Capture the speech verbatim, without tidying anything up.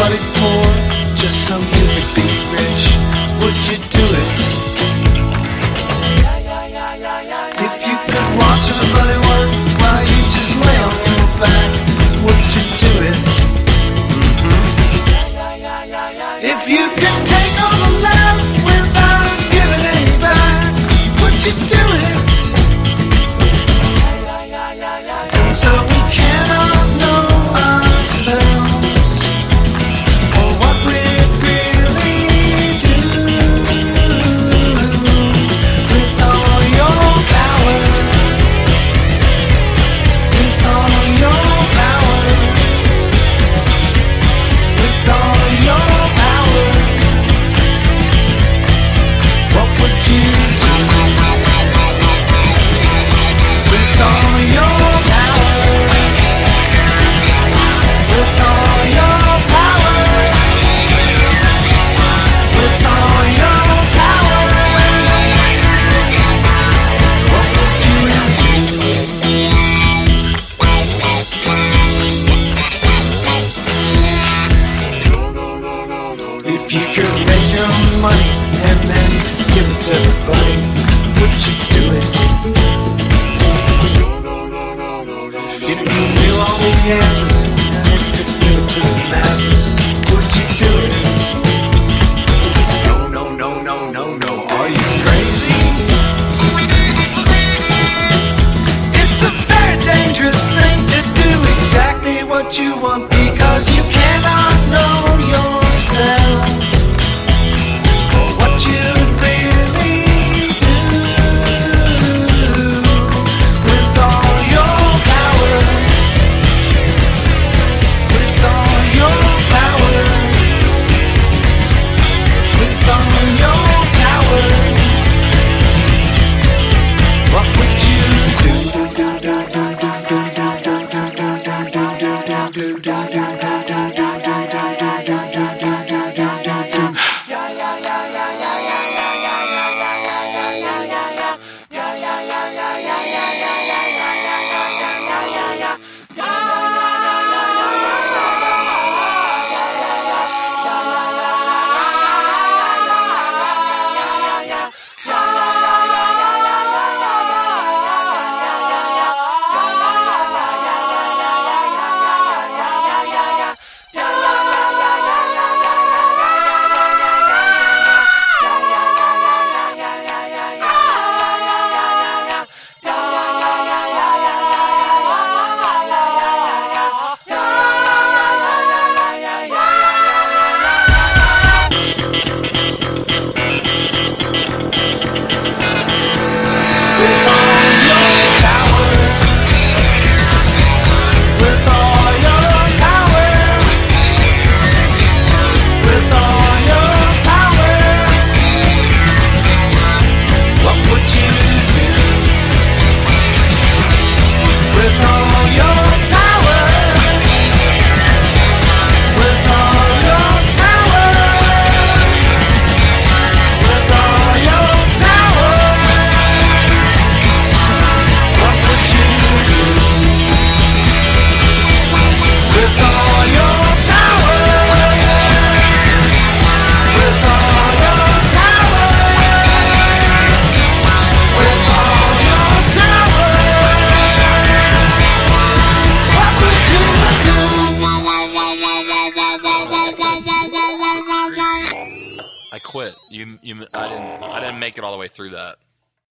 somebody poor just so you could be rich? Would you do it? If you could watch everybody work while you just lay on your back, would you do it? Mm-hmm. If you could take all the love without giving any back, would you do it? And so we cannot know ourselves or what we'd really do with all your power, with all your power, with all your power. What would you do with all your power, with all your power, with all your power? What would you do? If you could make your own money and then give it to everybody, would you do it? If you knew all the answers and could give it to the masses, would you do it? No, no, no, no, no, no. Are you crazy? It's a very dangerous thing to do exactly what you want because you cannot know yourself or what you'd really do with all your power, with all your power, with all your power. What would you do? Do do do do do do do do do do do do do do do. I quit. You, you, I didn't, I didn't make it all the way through that.